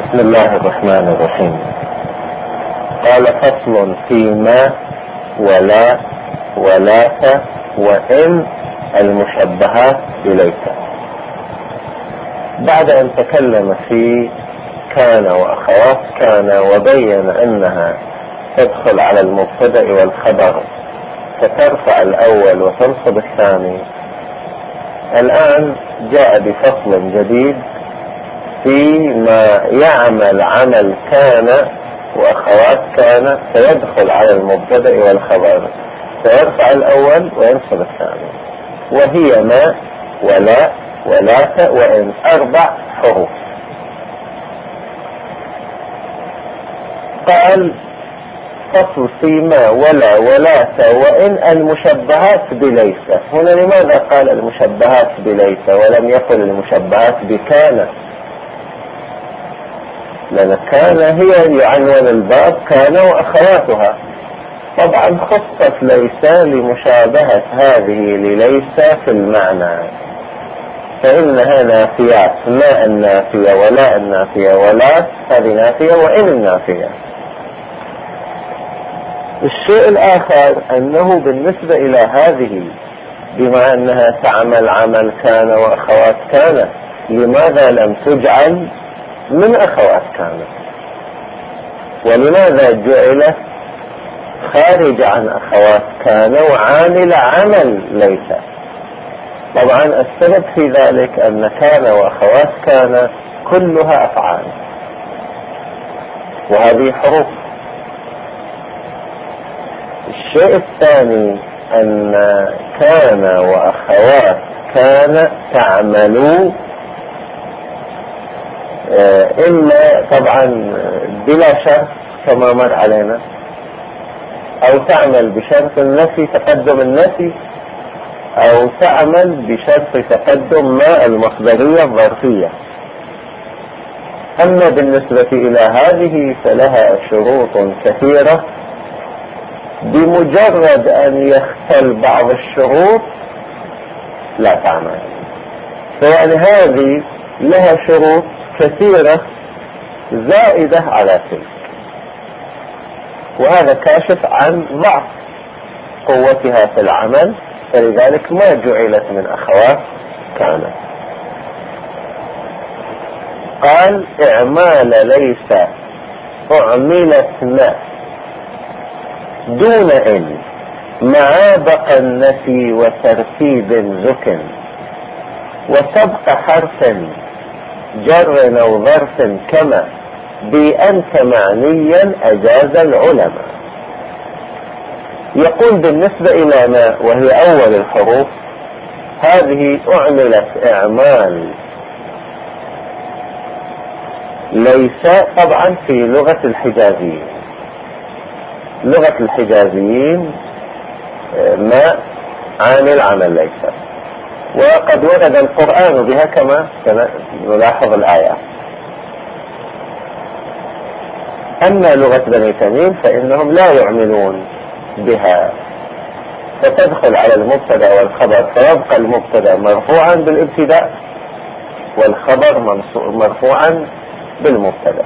بسم الله الرحمن الرحيم. قال فصل فيما ولا ولاة وإن المشبهات إليك. بعد أن تكلم في كان وأخوات كان وبين أنها تدخل على المبتدأ والخبر فترفع الأول وتنصب الثاني، الآن جاء بفصل جديد فيما يعمل عمل كان وأخوات كان فيدخل على المبتدأ والخبر فيرفع الأول وينصب الثاني، وهي ما ولا ولاة وإن، 4 حروف. قال فصل فيما ولا ولاة وإن المشبهات بليس. هنا لماذا قال المشبهات بليس ولم يقل المشبهات بكان؟ لأن كان هي عنوان الباب كان وأخواتها، طبعا خصت ليس لمشابهة هذه لليس في المعنى، فإنها نافيات، ما النافية ولا النافية، ولا هذه نافية وإن النافية. الشيء الآخر أنه بالنسبة إلى هذه بما أنها تعمل عمل كان وأخوات كان، لماذا لم تجعل من أخوات كان؟ ولماذا جعلت خارج عن أخوات كان وعامل عمل ليس؟ طبعا السبب في ذلك أن كان وأخوات كان كلها أفعال، وهذه حروف. الشيء الثاني أن كان وأخوات كان تعمل إما طبعا بلا شرط كما مر علينا، أو تعمل بشرط النفي تقدم النفي، أو تعمل بشرط تقدم ما المصدرية الظرفية. أما بالنسبة إلى هذه فلها شروط كثيرة، بمجرد أن يختل بعض الشروط لا تعمل. فيعني هذه لها شروط كثيرة زائدة على تلك، وهذا كاشف عن ضعف قوتها في العمل، فلذلك ما جعلت من أخوات كانت. قال إعمال ليس أعملت ما دون إن مع بقى النفي وترتيب ذكر، وسبق حرف جر أو ظرف كما بأنت معنيا أجاز العلماء. يقول بالنسبة إلى ما وهي أول الحروف، هذه أعملت إعمال ليس طبعا في لغة الحجازيين. لغة الحجازيين ما عامل عمل ليس، وقد ورد القرآن بها كما نلاحظ الآيات. أما لغة بني تميم فإنهم لا يعملون بها، فتدخل على المبتدا والخبر فيبقى المبتدا مرفوعا بالابتداء والخبر مرفوعا بالمبتدا.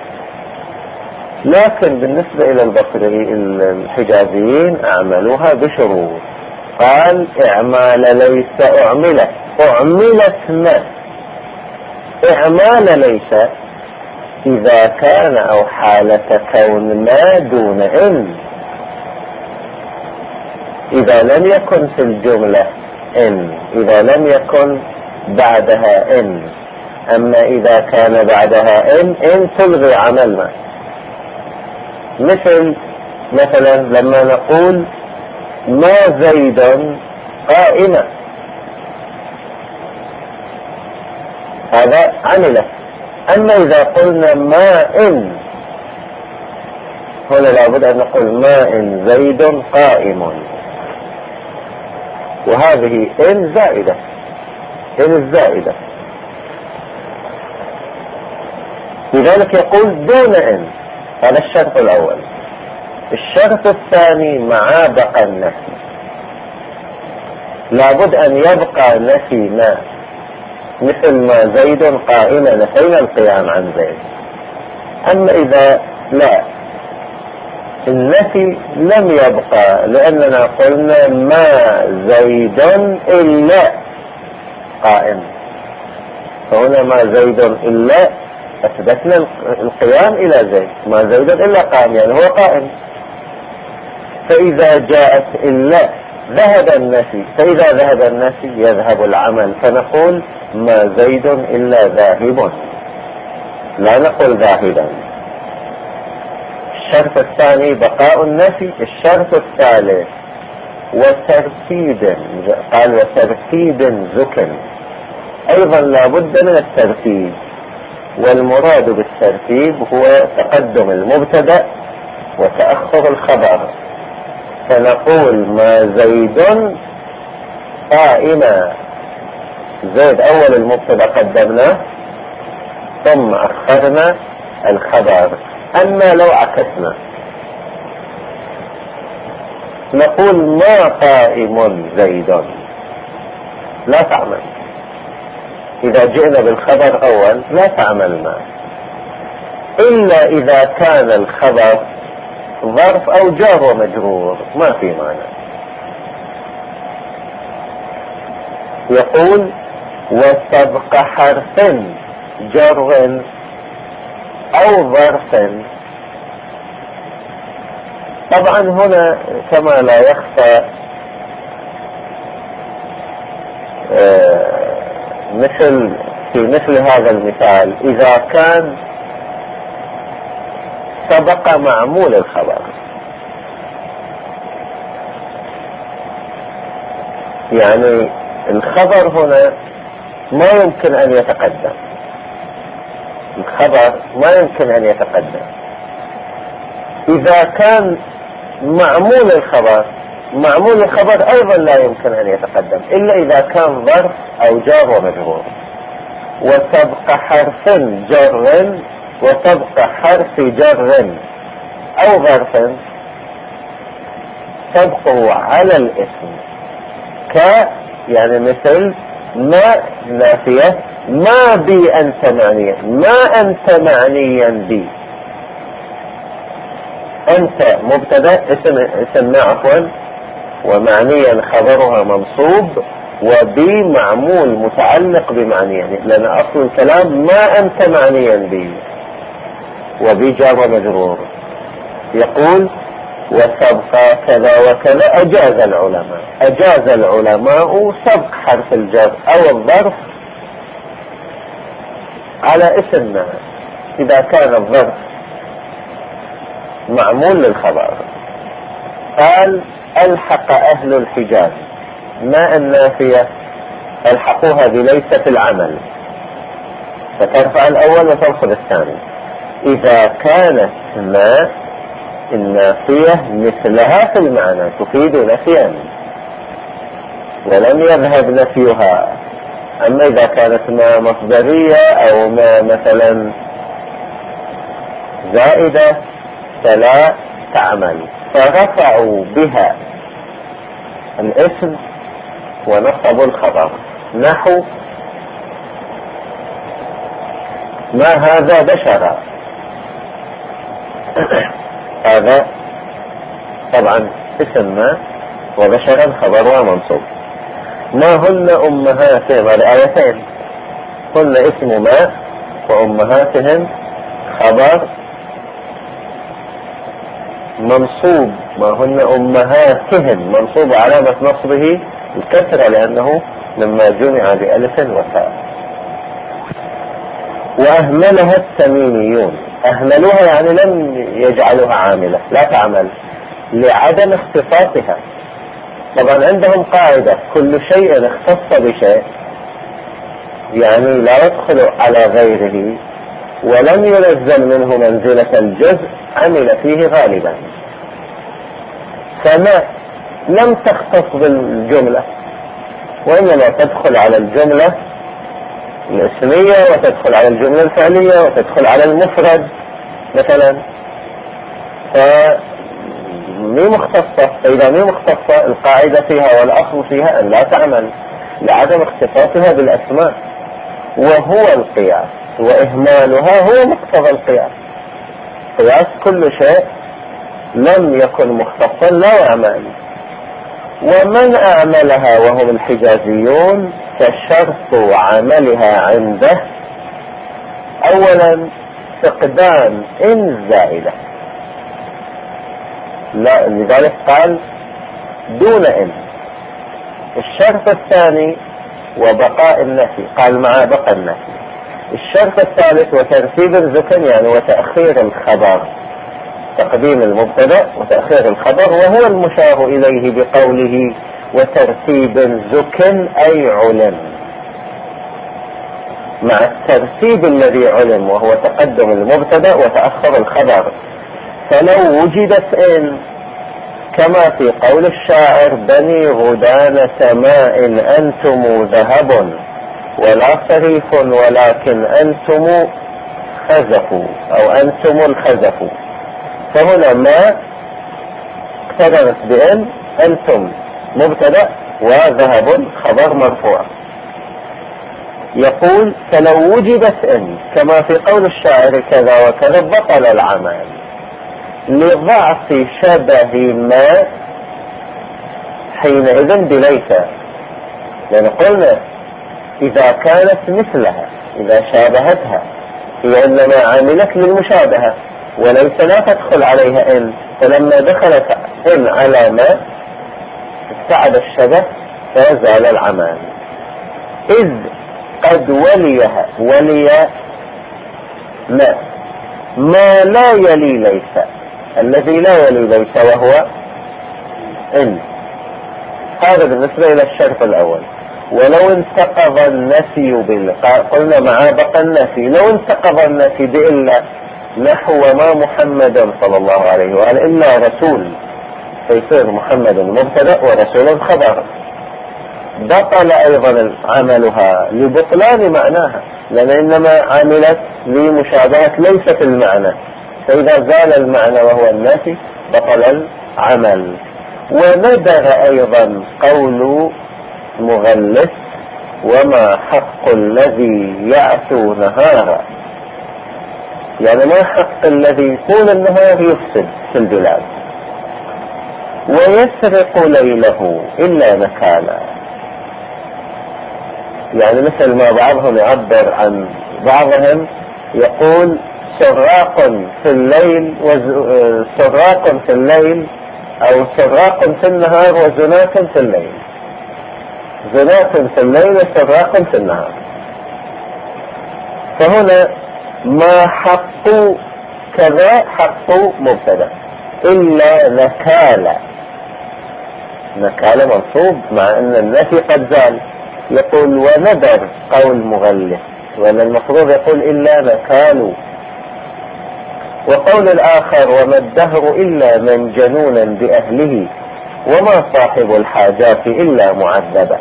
لكن بالنسبة إلى البصري الحجازيين أعملوها بشروط. قال إعمال ليس أعملت ما. إعمال ليس إذا كان أو حالة كون ما دون إن، إذا لم يكن في الجملة إن، إذا لم يكن بعدها إن. أما إذا كان بعدها إن تلغي عمل ما. مثلا لما نقول ما زيد قائمة، هذا عمله. أما إذا قلنا ما إن، هنا لابد أن نقول ما إن زيد قائم، وهذه إن زائدة، إن الزائدة. لذلك يقول دون إن، هذا الشرط الأول. الشرط الثاني مع بقى النفي، لابد أن يبقى نفي ما، مثل ما زيد قائمة نفينا القيام عن زيد، أما إذا لا، النفي لم يبقى، لأننا قلنا ما زيد إلا قائم، فهنا ما زيد إلا أثبتنا القيام إلى زيد، ما زيد إلا قائم يعني هو قائم. فإذا جاءت إلا ذهب النفي، فإذا ذهب النفي يذهب العمل، فنقول ما زيد إلا ذاهب، لا نقول ذاهبا. الشرط الثاني بقاء النفي. الشرط الثالث وترتيب، قال وترتيب ذكر، أيضا لا بد من الترتيب، والمراد بالترتيب هو تقدم المبتدأ وتأخر الخبر. فنقول ما زيد قائما، زيد أول المبتدأ قدمناه ثم أخرنا الخبر. أما لو عكسنا نقول ما قائم زيد، لا تعمل. إذا جئنا بالخبر أول لا تعمل ما، إلا إذا كان الخبر ظرف أو جار ومجرور ما في معنى. يقول وسبق حرف جر أو ظرف. طبعا هنا كما لا يخفى في مثل هذا المثال إذا كان سبق معمول الخبر، يعني الخبر هنا ما يمكن أن يتقدم، الخبر ما يمكن أن يتقدم. إذا كان معمول الخبر، معمول الخبر أيضا لا يمكن أن يتقدم إلا إذا كان ظرف أو جار ومجرور. وسبق حرف جر وسبق حرف جر أو ظرف سبقه على الاسم، يعني مثل ما نافية، ما بي أنت معنيا، ما أنت معنيا بي. أنت مبتدأ اسم عفوا، ومعنيا خبرها منصوب، وبي معمول متعلق بمعنيا، لأن أصل الكلام ما أنت معنيا بي، وبي جار ومجرور. يقول وسبق كذا وكذا. أجاز العلماء سبق حرف الجر أو الظرف على اسم ما إذا كان الظرف معمول للخبر. قال ألحق أهل الحجاز ما النافية، ألحقوها بليس في العمل، فترفع الأول وتنصب الثاني. إذا كانت ما النافية مثلها في المعنى تفيد نفيا ولم يذهب نفيها. أما إذا كانت ما مصدرية أو ما مثلا زائدة فلا تعمل، فرفعوا بها الاسم ونصبوا الخبر. نحو ما هذا بشرا، هذا طبعا اسم ما وبشرا خبرها منصوب. ما هن أمهاتهم، الآيتين هن اسم ما وأمهاتهم خبر منصوب. ما هن أمهاتهم منصوب علامة نصبه الكسرة لأنه لما جمع بألف وتاء. وأهملها التميميون، أهملوها يعني لم يجعلوها عاملة، لا تعمل لعدم اختصاصها. طبعا عندهم قاعدة كل شيء اختص بشيء يعني لا يدخل على غيره ولم ينزل منه منزلة الجزء عمل فيه غالبا. فما لم تختص بالجملة وإنما تدخل على الجملة الاسمية وتدخل على الجملة الفعلية وتدخل على المفرد مثلا، فمي مختصة. فإذا مي مختصة القاعدة فيها والأصل فيها أن لا تعمل لعدم اختصاصها بالأسماء، وهو القياس، وإهمالها هو مقتضى القياس. القياس كل شيء لم يكن مختصا لا يعمل. ومن أعملها وهم الحجازيون فشرط عملها عنده أولا فقدان إن زائدة، لا لذلك قال دون إن. الشرط الثاني وبقاء النفي، قال مع بقى النفي. الشرط الثالث وترتيب الذكر، يعني وتأخير الخبر، تقديم المبتدأ وتأخير الخبر، وهو المشار إليه بقوله وترتيب ذكر أي علم، مع الترتيب الذي علم وهو تقدم المبتدأ وتأخر الخبر. فلو وجدت إن كما في قول الشاعر بني غدانة ماء أنتم ذهب ولا صريف ولكن أنتم خزف أو أنتم الخزف، فهنا ما اقترنت بأن، أنتم مبتدأ وذهب خبر مرفوع. يقول فلو وجدت إن كما في قول الشاعر كذا وكذا بطل العمل لضعف شبه ما حينئذ بليس، لأن قلنا إذا كانت مثلها إذا شابهتها هي إنما عملت للمشابهة وليس لا تدخل عليها إن، فلما دخلت إن على ما ابتعد الشبه فزال العمل. إذ قد وليها ولي ما لا يلي ليس، الذي لا يلي ليس وهو إن. هذا بالنسبة إلى الشرط الأول. ولو انتقض النفي قلنا مع بقى النفي، لو انتقض النفي بإلا نحو ما محمد صلى الله عليه وآله إلا رسول، فيصير محمد مبتدأ ورسول خبر، بطل أيضا عملها لبطلان معناها، لأن إنما عملت لمشابهة ليست المعنى، فإذا زال المعنى وهو النفي بطل العمل. وندر أيضا قول مغلس وما حق الذي يعثو نهارا، يعني ما حق الذي يكون النهار يفسد في البلاد ويسرق ليله إلا نكالا، يعني مثل ما بعضهم يعبر عن بعضهم يقول سراق في الليل سراق في الليل أو سراق في النهار وزناة في الليل، زناة في الليل وسراق في النهار. فهنا ما حق كذا حق مبتدأ إلا نكالا، نكالا منصوب مع أن النفي قد زال. يقول وندر قول مغلس، وأن المفروض يقول إلا نكال. وقول الآخر وما الدهر إلا من جنونا بأهله وما صاحب الحاجات إلا معذبا.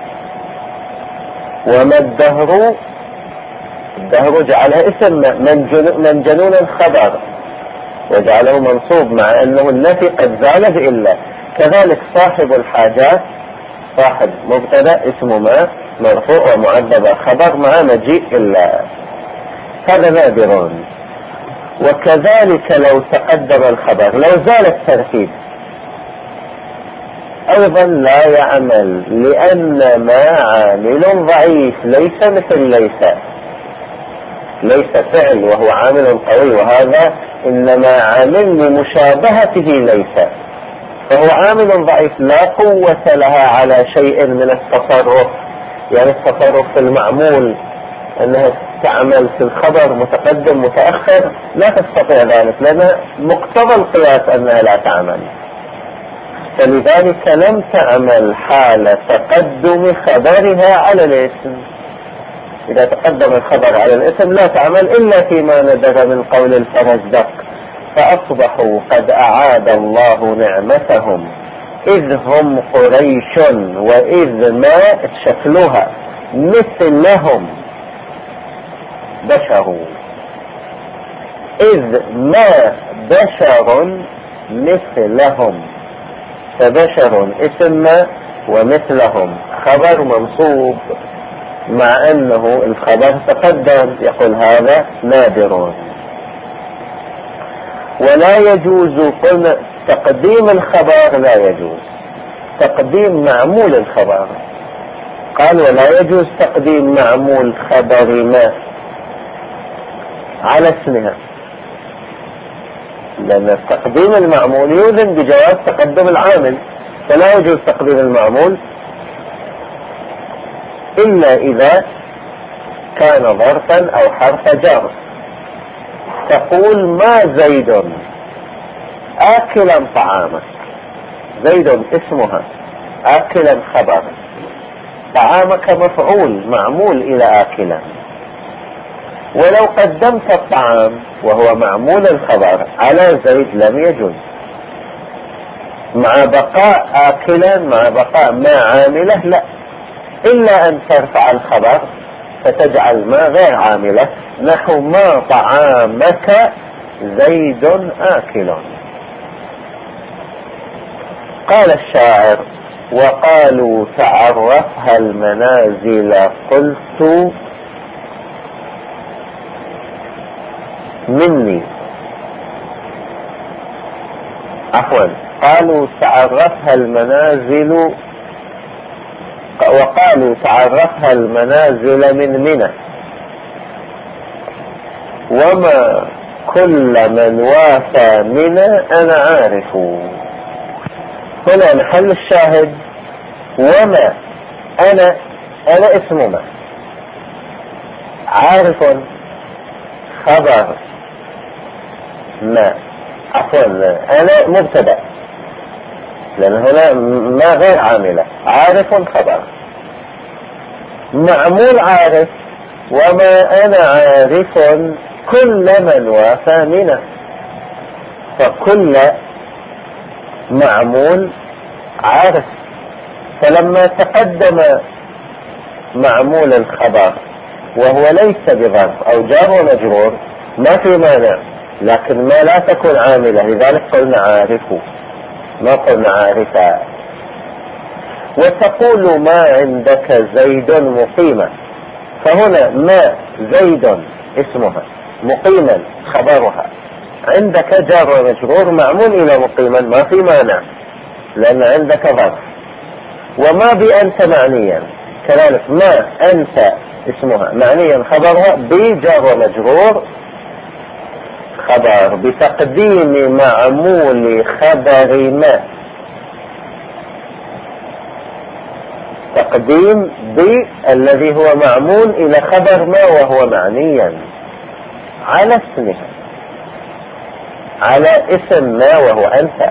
وما الدهر جعلها اسم من جنونا خبر وجعله منصوب مع أنه النفي قد زال بإلا. كذلك صاحب الحاجات صاحب مبتدأ اسم ما مرفوع ومعذب خبر مع مجيء إلا، هذا نادر. وكذلك لو تقدم الخبر لو زال الترتيب أيضا لا يعمل، لأن ما عامل ضعيف ليس مثل ليس فعل وهو عامل قوي، وهذا إنما عامل لمشابهته ليس، فهو عامل ضعيف لا قوة لها على شيء من التصرف، يعني التصرف في المعمول أنها تعمل في الخبر متقدم متأخر لا تستطيع ذلك، لأن مقتضى القياس أنها لا تعمل، فلذلك لم تعمل حال تقدم خبرها على الاسم. إذا تقدم الخبر على الاسم لا تعمل إلا فيما ندر من قول الفرزدق فأصبحوا قد أعاد الله نعمتهم إذ هم قريش وإذ ما شكلها مثلهم بشر، إذ ما بشر مثلهم، فبشر اسم ومثلهم خبر منصوب مع أنه الخبر تقدم، يقول هذا نادر. ولا يجوز قلنا تقديم الخبر، لا يجوز تقديم معمول الخبر. قال ولا يجوز تقديم معمول خبر ما على اسمها، لأن تقديم المعمول يوزن بجواز تقدم العامل، فلا يجوز تقديم المعمول إلا إذا كان ظرفا أو حرف جر. تقول ما زيد آكلا طعامك، زيد اسمها، آكلا خبر، طعامك مفعول معمول إلى آكلا. ولو قدمت الطعام وهو معمول الخبر على زيد لم يجوز، مع بقاء آكلا مع بقاء ما عامله لا، إلا أن ترفع الخبر فتجعل ما غير عاملة، نحو ما طعامك زيد آكل. قال الشاعر وقالوا تعرفها المنازل قلت مني، عفوا قالوا تعرفها المنازل، وقالوا تعرفها المنازل من منى، وما كل من وافى منى أنا عارف. هنا محل الشاهد وما، أنا اسم ما، عارف خبر ما، عفوا أنا مبتدأ، لأن هنا ما غير عاملة، عارف خبر، معمول عارف، وما أنا عارف كل من وافى منه، فكل معمول عارف. فلما تقدم معمول الخبر وهو ليس بظرف أو جار ومجرور ما في مانع، لكن ما لا تكون عاملة، لذلك قلنا عارفه ما قلنا عارفة. وتقول ما عندك زيد مقيما، فهنا ما زيد اسمها، مقيما خبرها، عندك جار ومجرور معمول إلى مقيما ما في مانع لأن عندك ظرف. وما بأنت معنيا كذلك، ما أنت اسمها معنيا خبرها بجار ومجرور خبر بتقديم معمول خبر ما، تقديم الذي هو معمول إلى خبر ما وهو معنيا على اسمها، على اسم ما وهو أنت.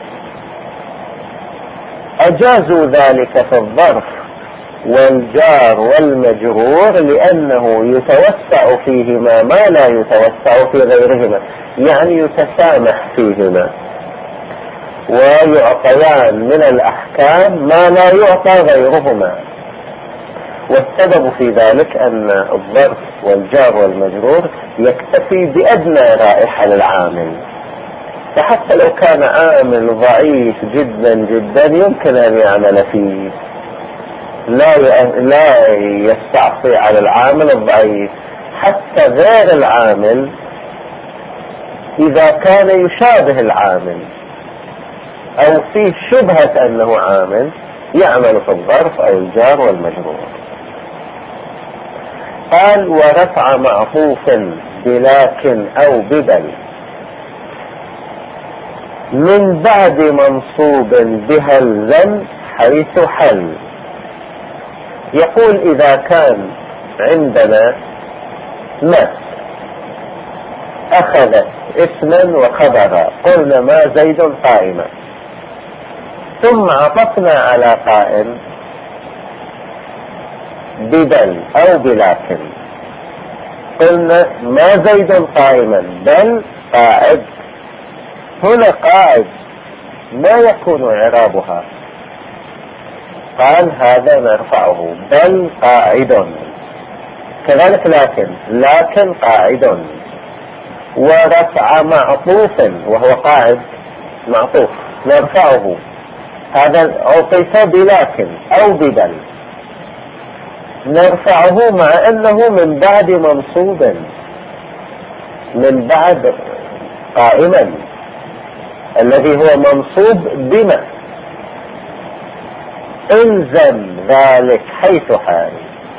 أجازوا ذلك في الظرف والجار والمجرور لأنه يتوسع فيهما ما لا يتوسع في غيرهما، يعني يتسامح فيهما ويعطيان من الأحكام ما لا يعطى غيرهما. والسبب في ذلك أن الظرف والجار والمجرور يكتفي بأدنى رائحة للعامل، فحتى لو كان عامل ضعيف جدا جدا يمكن أن يعمل فيه، لا يستعصي على العامل الضعيف. حتى غير العامل إذا كان يشابه العامل أو فيه شبهة أنه عامل يعمل في الظرف أو الجار والمجرور. قال ورفع معطوف بلكن أو بدل من بعد منصوب بها الذم حيث حل. يقول إذا كان عندنا ما أخذت اسما وخبرا، قلنا ما زيد قائما، ثم عطفنا على قائم ببل أو بلكن، قلنا ما زيد قائما بل قاعد. هنا قاعد ما يكون إعرابها؟ قال هذا نرفعه بل قاعد، كذلك لكن قاعد. ورفع معطوف وهو قاعد معطوف نرفعه، هذا عطف بلكن أو ببل نرفعه مع أنه من بعد منصوب، من بعد قائما الذي هو منصوب بما، الزم ذلك حيث حال،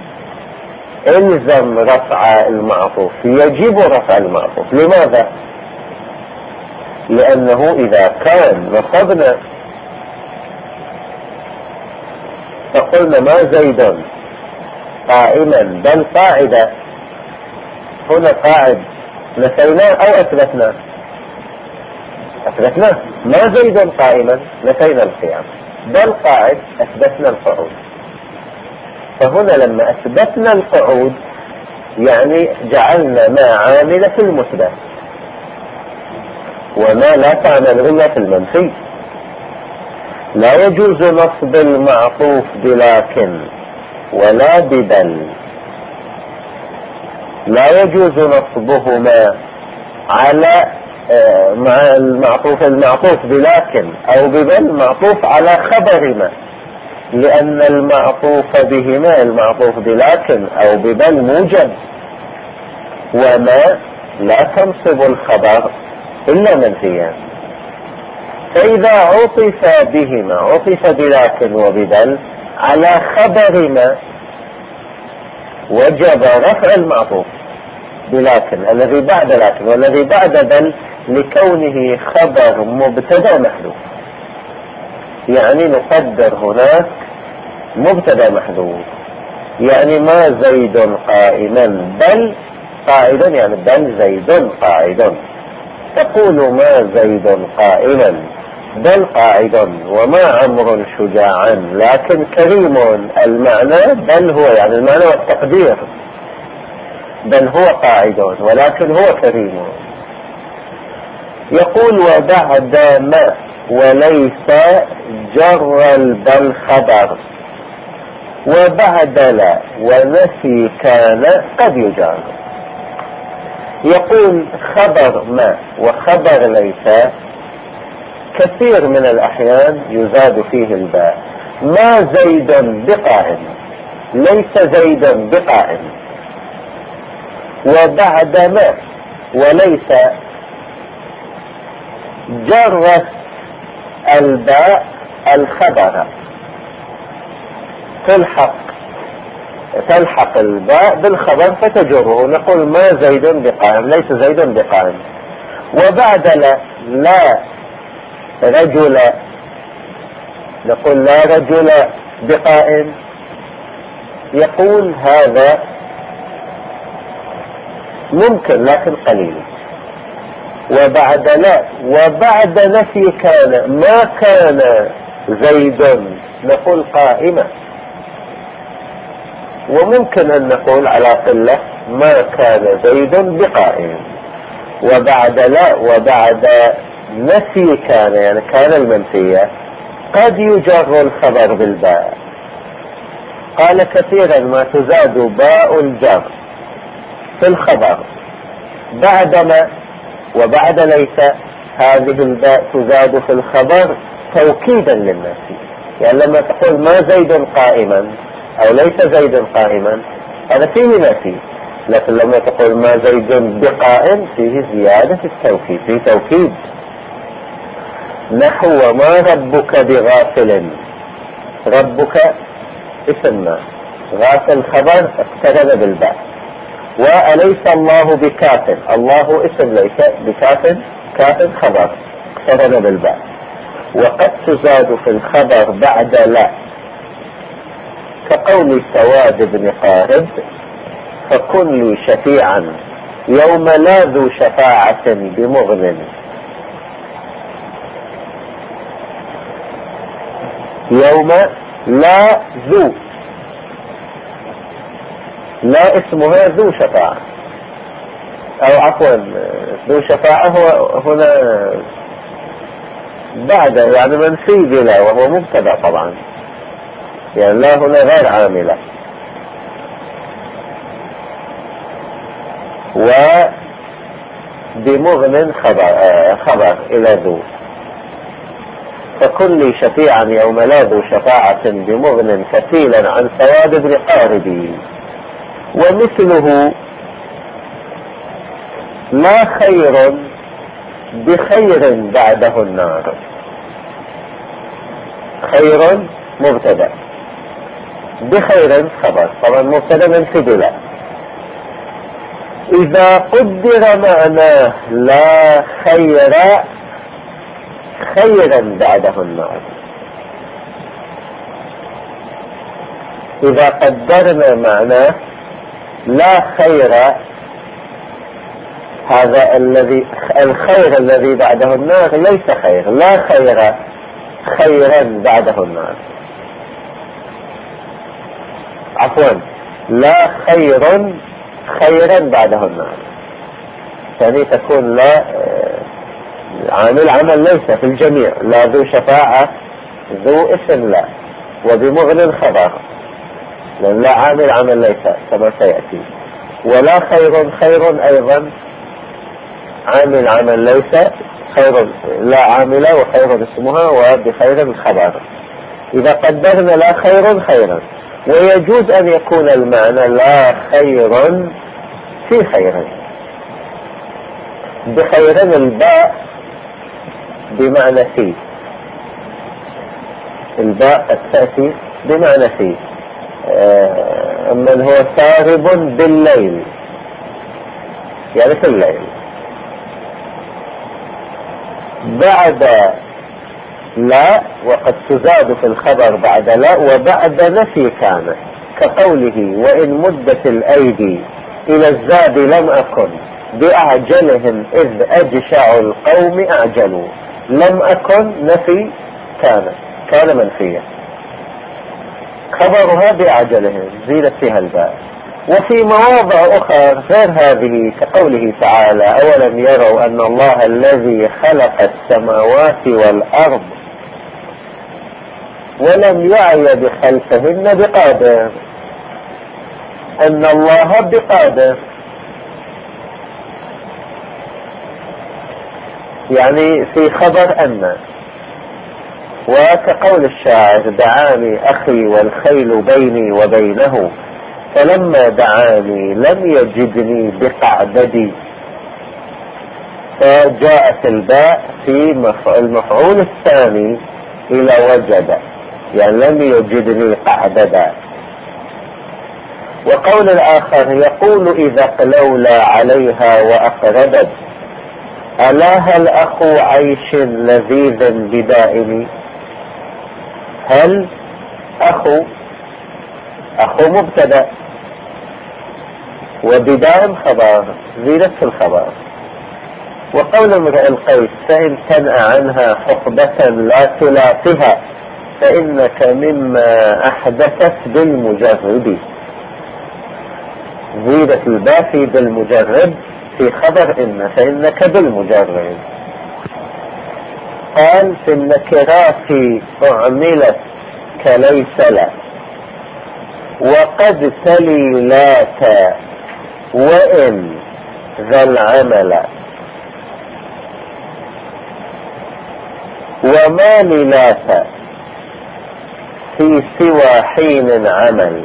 الزم رفع المعطوف، يجب رفع المعطوف. لماذا؟ لأنه إذا كان نصبنا فقلنا ما زيد قائما بل قاعدة، هنا قاعد نفيناه أو أثبتناه؟ أثبتناه. ما زيد قائما نفينا القيام، بل قاعد أثبتنا القعود. فهنا لما أثبتنا القعود يعني جعلنا ما عامل في المثبت، وما لا تعمل إلا في المنفي. لا يجوز نصب المعطوف بلكن ولا ببل، لا يجوز نصبهما على مع المعطوف بلكن أو ببل معطوف على خبر ما، لأن المعطوف بهما المعطوف بلكن أو ببل موجب، وما لا تنصب الخبر إلا منفيا. فإذا عطف بهما، عطف بلكن وببل على خبر ما، وجب رفع المعطوف بلكن الذي بعد لكن والذي بعد بل لكونه خبر مبتدا محذوف. يعني نقدر هناك مبتدا محذوف، يعني ما زيد قائما بل قاعدا، يعني بل زيد قاعد. تقول ما زيد قائما بل قاعد، وما عمرو شجاعا لكن كريم. المعنى بل هو يعني المعنى والتقدير، بل هو قاعد ولكن هو كريم. يقول وبعد ما وليس جر البل خبر، وبعد لا ونفي كان قد يجر. يقول خبر ما وخبر ليس كثير من الأحيان يزاد فيه الباء. ما زيد بقائم، ليس زيد بقائم. وبعد ما وليس جرت الباء الخبر، تلحق الباء بالخبر فتجره، نقول ما زيد بقائم ليس زيد بقائم. وبعد لا رجل، نقول لا رجل بقائم. يقول هذا ممكن لكن قليل. وبعد لا وبعد نفي كان، ما كان زيد نقول قائمة، وممكن أن نقول على قلة ما كان زيد بقائم. وبعد لا وبعد نفي كان، يعني كان المنفية، قد يجر الخبر بالباء. قال كثيرا ما تزاد باء الجر في الخبر بعدما وبعد ليس، هذه الباء تزاد في الخبر توكيدا للنفي. يعني لما تقول ما زيد قائما أو ليس زيد قائما هذا فيه نفي، لكن لما تقول ما زيد بقائم فيه زيادة التوكيد، فيه توكيد. نحو ما ربك بغافل، ربك اسم ما، غافل خبر اقترن بالباء. وأليس الله بكاف، الله اسم ليس بكاف، كاف خبر اقترن بالباء. وقد تزاد في الخبر بعد لا، كقول سواد بن قارب فكن لي شفيعا يوم لا ذو شفاعة بمغن. يوم لا ذو، لا اسمها ذو شفاعة، او عفوا ذو شفاعة هو هنا بعد، يعني منفي بلا وهو مبتدأ طبعا، يعني لا هنا غير عاملة. وبمغن خبر إلى ذو، فكن لي شفيعا يوم لا ذو شفاعة بمغن كفيلا عن سواد بن قارب. ومثله لا خير بخير بعده النار. خير مبتدأ، بخير خبر، طبعا مبتدأ منفي بلا. إذا قدر معناه لا خير خيرا بعده النار. إذا قدرنا معناه لا خير، هذا الخير الذي بعده النار ليس خير، لا خير خيرا بعده النار، عفوا، لا خير خيرا بعده النار، يعني تكون لا عامل عمل ليس في الجميع، لا ذو شفاعة ذو اسم لا، وبمغن خبر، لأن لا عامل عمل ليس كما سيأتي. ولا خير أيضا عامل عمل ليس، خير لا عامل وخير اسمها وبخير الخبر. إذا قدرنا لا خير خيرا، ويجوز أن يكون المعنى لا خير في خير. بخير الباء بمعنى في، الباء التأتي بمعنى في. من هو سارب بالليل، يعني في الليل. بعد لا، وقد تزاد في الخبر بعد لا، وبعد نفي كان، كقوله وإن مدت الأيدي إلى الزاد لم أكن بأعجلهم إذ أجشع القوم أعجلوا. لم أكن نفي كان منفية، خبرها بأعجلهم زيدت فيها الباء. وفي مواضع أخرى غير هذه كقوله تعالى أولم يروا أن الله الذي خلق السماوات والأرض ولم يعي بخلقهن بقادر، أن الله بقادر، يعني في خبر أن. وكقول الشاعر دعاني أخي والخيل بيني وبينه فلما دعاني لم يجدني بقعددي، فجاءت الباء في المفعول الثاني إلى وجد، يعني لم يجدني قعددا. وقول الآخر يقول إذا قلولا عليها وأقربت ألا هل أخو عيش لذيذ بدائم. هل أخو مبتدأ وبداء خبر زيدت في الخبر. وقول امرئ القيس فإن تنأ عنها حقبة لا تلاقها فإنك مما أحدثت بالمجرد، زيدت الباء في بالمجرد في خبر إن، فإنك بالمجرد. قال في النكرات أعملت كليس لا، وقد تلي لات وإن ذا العمل، وما للات في سوى حين عمل،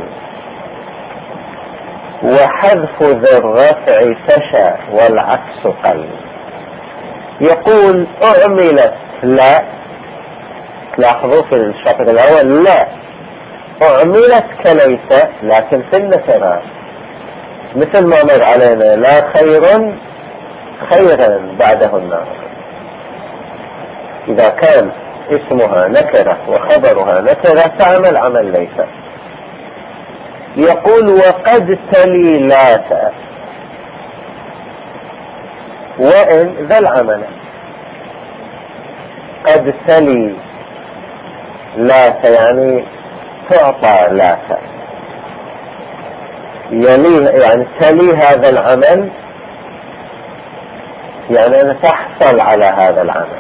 وحذف ذي الرفع تشى والعكس قل. يقول أعملت لا، لاحظوا في الشطر الأول لا أعملت كليس، لكن في النكرات مثل ما مر علينا لا خير خيرا بعده النار. إذا كان اسمها نكرة وخبرها نكرة تعمل عمل ليس. يقول وقد تلي لات وإن ذا العمل، قد تلي لات يعني تعطى لات، يلي يعني تلي هذا العمل، يعني أن تحصل على هذا العمل،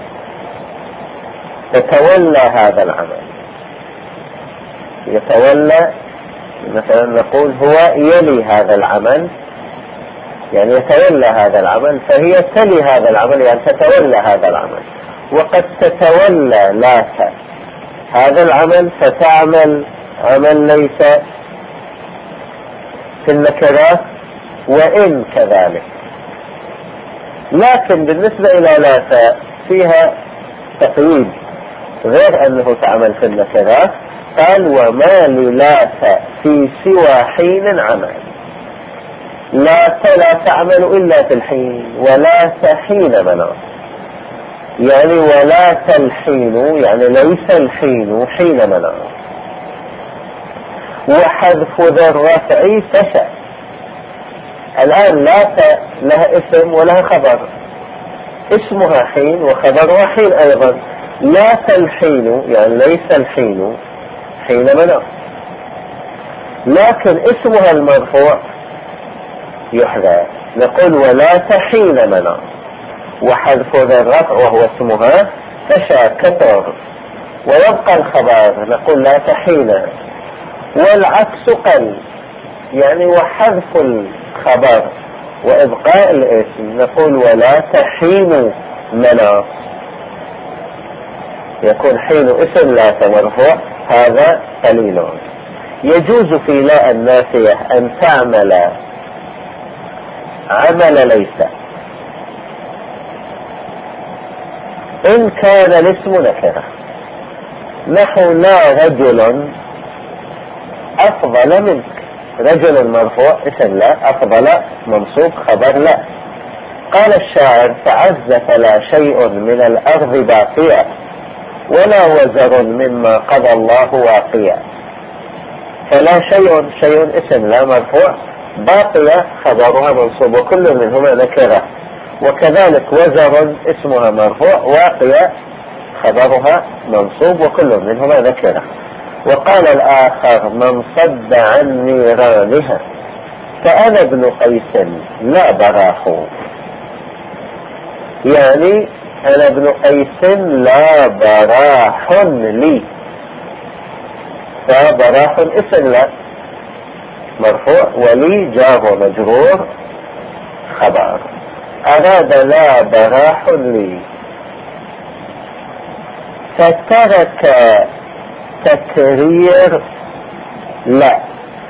تتولى هذا العمل. يتولى مثلا نقول هو يلي هذا العمل، يعني يتولى هذا العمل، فهي تلي هذا العمل يعني تتولى هذا العمل. وقد تتولى لات هذا العمل فتعمل عمل ليس في النكرات، وإن كذلك لكن بالنسبة إلى لا تاء فيها تقييد غير أنه تعمل في النكرات. قال وما للا تاء في سوى حين عمل. لا لا تعمل إلا في الحين، ولا تحين مناص، يعني ولا تلحين يعني ليس الحين حين مناص. وحذف ذا الرفع تشاء. الآن لا لها اسم ولها خبر، اسمها حين وخبرها حين أيضا. لا تلحين يعني ليس الحين حين مناص، لكن اسمها المرفوع يحذف. نقول ولا تحين مناص، وحذف ذا الرفع وهو اسمها تشاء كثر، ويبقى الخبر نقول لا تحين. والعكس قل، يعني وحذف الخبر وإبقاء الاسم نقول ولا تحين مناص، يكون حين اسم لا مرفوع، هذا قليل. يجوز في لا النافية أن تعمل عمل ليس إن كان الاسم نكرة، نحو لا رجل أفضل منك. رجل مرفوع اسم لا، أفضل منصوب خبر لا. قال الشاعر تعزف لا شيء من الأرض باقيا، ولا وزر مما قضى الله واقيا. فلا شيء اسم لا مرفوع، باقية خبرها منصوب وكل منهما نكرة. وكذلك وزر اسمها مرفوع، واقية خبرها منصوب وكل منهما نكرة. وقال الآخر من صد عن نيرانها فأنا ابن قيس لا براح، يعني أنا ابن قيس لا براح لي. فبراح اسم لا مرفوع، ولي جار ومجرور خبر. أراد لا براح لي. فترك تكرير لا،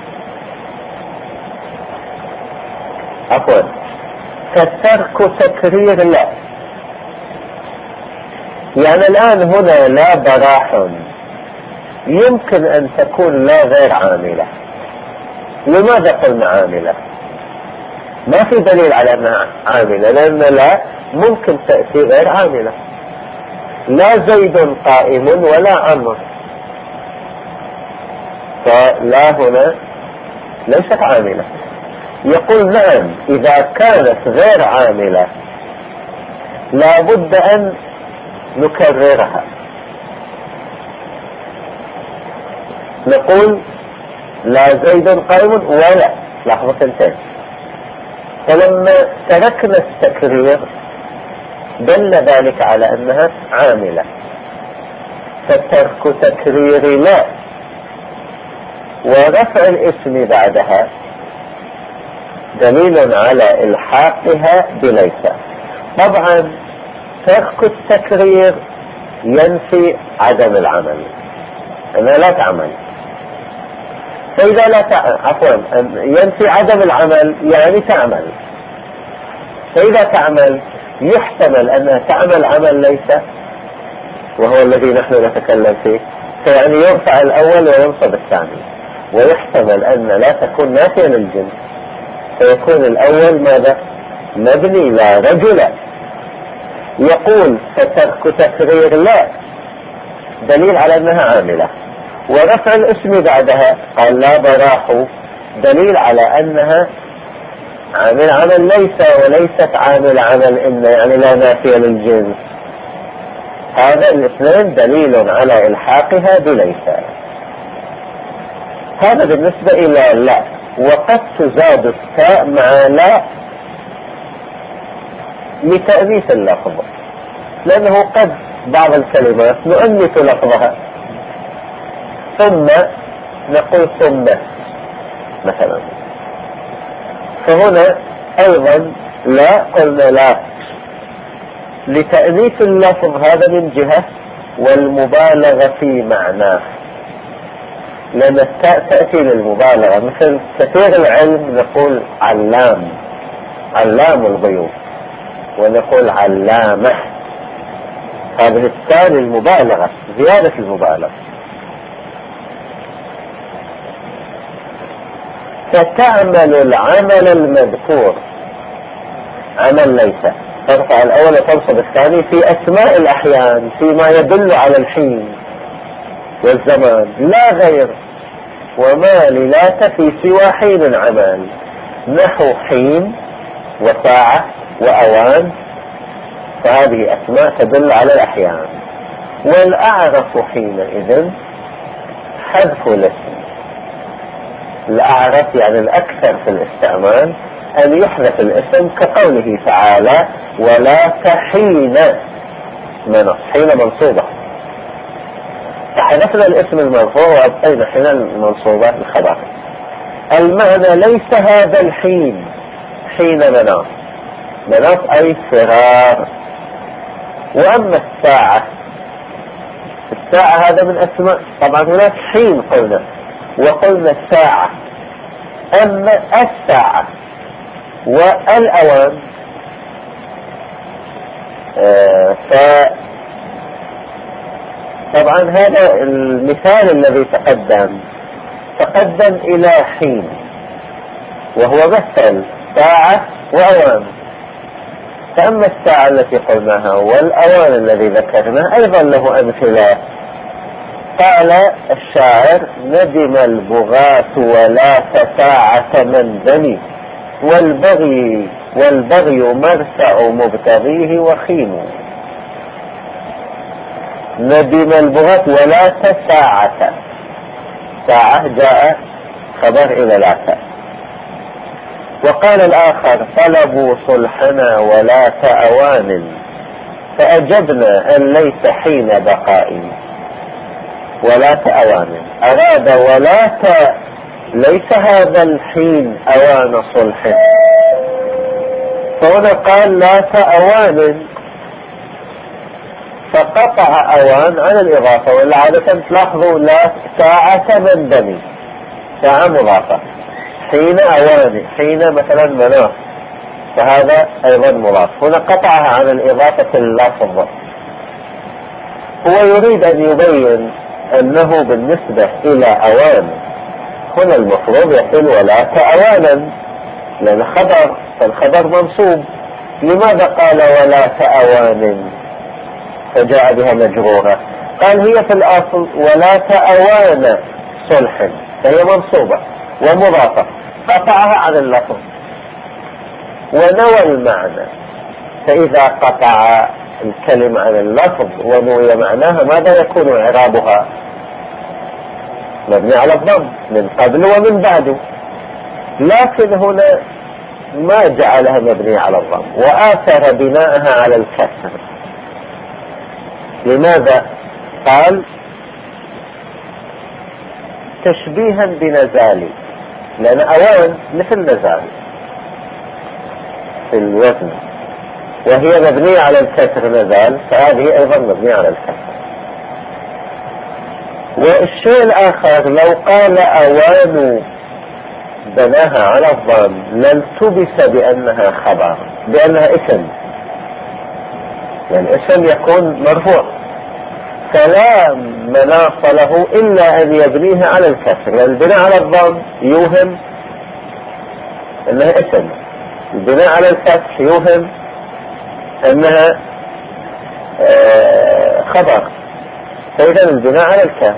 عفوا فترك تكرير لا. يعني الآن هنا لا براح يمكن أن تكون لا غير عاملة. لماذا قلنا عاملة؟ ما في دليل على أنها عاملة، لأن لا ممكن تأتي غير عاملة. لا زيد قائم ولا عمر، فلا هنا ليست عاملة. يقول نعم إذا كانت غير عاملة لا بد أن نكررها. نقول لا زيد قائم ولا، لحظة انتهي. فلما تركنا التكرير دل ذلك على أنها عاملة. فترك تكرير لا ورفع الاسم بعدها دليل على إلحاقها بليس. طبعا ترك التكرير ينفي عدم العمل، أنها لا تعمل. فإذا ينفي عدم العمل يعني تعمل. فإذا تعمل يحتمل أنها تعمل عمل ليس، وهو الذي نحن نتكلم فيه، فيعني يرفع الأول وينصب الثاني. ويحتمل أن لا تكون نافية للجنس، فيكون الأول ماذا؟ مبني لا رجل. يقول فترك تكرير لا دليل على أنها عاملة، ورفع الاسم بعدها قال لا براح دليل على أنها عمل ليس، وليست عمل إن، يعني لا نافية للجنس. هذا الاثنين دليل على إلحاقها بليس. هذا بالنسبة إلى لا. وقد تزاد التاء مع لا لتأنيث اللفظ، لأنه قد بعض الكلمات نؤنث لفظها، ثم نقول ثم مثلا. فهنا أيضا لا قلنا لا لتأنيث اللفظ، هذا من جهة، والمبالغة في معناه، لأن التاء تأتي للمبالغة. مثل كثير العلم نقول علام، علام الغيوب، ونقول علامة. هذه التاء للمبالغة، زيادة المبالغة. فتعمل العمل المذكور، عمل ليس، ترفع الأول وتنصب الثاني في أسماء الأحيان فيما يدل على الحين والزمان لا غير. وما للات في سوى حين عمل، نحو حين وساعة وأوان، فهذه أسماء تدل على الأحيان. والأعرف حينئذ حذف الاسم. الأعرف يعني الأكثر في الاستعمال أن يحذف الاسم، كقوله تعالى ولا تحين منص، حين منصوبة، فحذفنا الاسم المرفوع وأبقينا حين المنصوبة الخبر. المعنى ليس هذا الحين حين مناص، مناص أي فرار. وأما الساعة، الساعة هذا من أسماء، طبعا هناك حين قلنا وقلنا الساعة. أما الساعة والأوان طبعا هذا المثال الذي تقدم إلى حين، وهو مثل ساعة وأوان. فأما الساعة التي قلناها والأوان الذي ذكرناه أيضا له أمثلة. قال الشاعر ندم البغاة ولا ساعة من بني، والبغي مرتع مبتغيه وخيم. ندم البغاة ولا ساعة، ساعة جاء خبر إلى لا. وقال الآخر طلبوا صلحنا ولا أوان، فأجبنا أن ليس حين بقائي. ولا أوان أراد ولا ليس هذا الحين أوان صلح. فهنا قال لا أوان، فقطع أوان عن الإضافة. والعادة تلاحظوا لا ساعة من بني، ساعة مضافة، حين أوان، حين مثلا مناص، فهذا أيضا مضاف. هنا قطعها عن الإضافة اللفظ. هو يريد أن يبين أنه بالنسبة إلى أوان هنا المفروض يقول ولا أوانا، لأن خبر، فالخبر منصوب. لماذا قال ولا أوان فجاء بها مجرورة؟ قال هي في الأصل ولا أوان صلح، فهي منصوبة ومضافة، قطعها عن اللفظ ونوى المعنى. فإذا قطع الكلمة عن اللفظ ونوي معناها ماذا يكون إعرابها؟ مبني على الضم من قبل ومن بعده. لكن هنا ما جعلها مبني على الضم وآثر بناءها على الكسر. لماذا؟ قال تشبيها بنزال، لأن أوان مثل نزال في الوزن، وهي مبنية على الكسر نزال، فهذه أيضا مبنية على الكسر. والشيء الآخر لو قال أوان بناها على الضم لالتبس بأنها خبر، بأنها اسم، يعني اسم يكون مرفوع، فلا مناص له إلا أن يبنيها على الكسر. لأن البناء على الضم يوهم أنها اسم، البناء على الفتح يوهم أنها خبر. فإذا البناء على الكسر،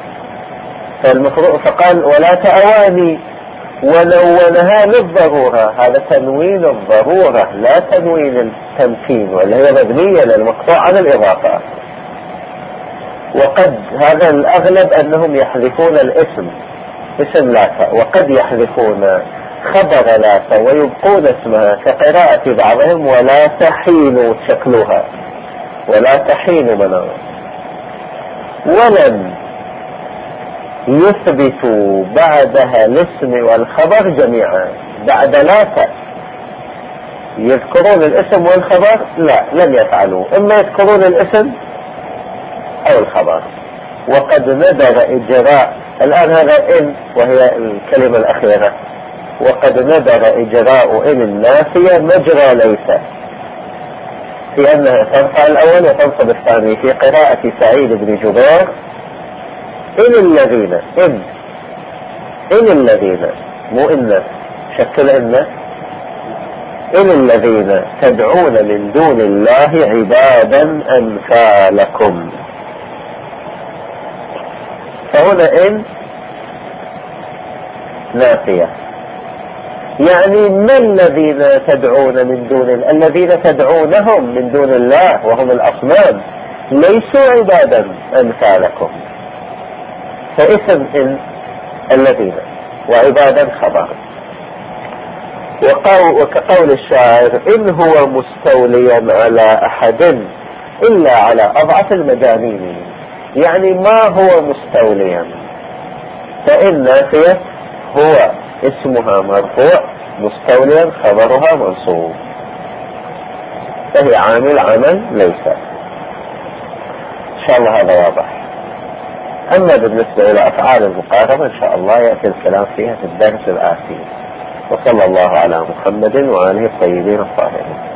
فقال ولا تأواني ونونها للضرورة، هذا تنوين الضرورة لا تنوين التمكين، ولا هي مبنية للمقطوع على الإضافة. وقد هذا الأغلب أنهم يحذفون الاسم، اسم لاتا، وقد يحذفون خبر لاتا ويبقون اسمها، كقراءة بعضهم ولا تحين شكلها، ولا تحين منام. ولم يثبت بعدها الاسم والخبر جميعا. بعد لاتا يذكرون الاسم والخبر؟ لا، لم يفعلوا، إما يذكرون الاسم أو الخبر. وقد ندر إجراء، الآن هذا إن وهي الكلمة الأخيرة، وقد ندر إجراء إن النافية مجرى ليس. في أنها ترفع الأول وتنصب الثاني. في قراءة سعيد بن جبير إن الذين مو إن شكل إن الذين تدعون من دون الله عبادا أمثالكم. فهنا إن نافية، يعني ما الذين تدعون من دون الذين تدعونهم من دون الله وهم الأصنام ليسوا عبادا أمثالكم. فاسم إن الذين وعبادا خبر. وكقول الشاعر إن هو مستوليا على أحد إلا على أضعف المجانين، يعني ما هو مستوليا. فإن نافية هو اسمها مرفوع، مستوليا خبرها منصوب، فهي عمل ليس. إن شاء الله هذا واضح. أما بالنسبة إلى أفعال المقاربة إن شاء الله يأتي الكلام فيها في الدرس الآتي. وصلى الله على محمد وآله الطيبين الطاهرين.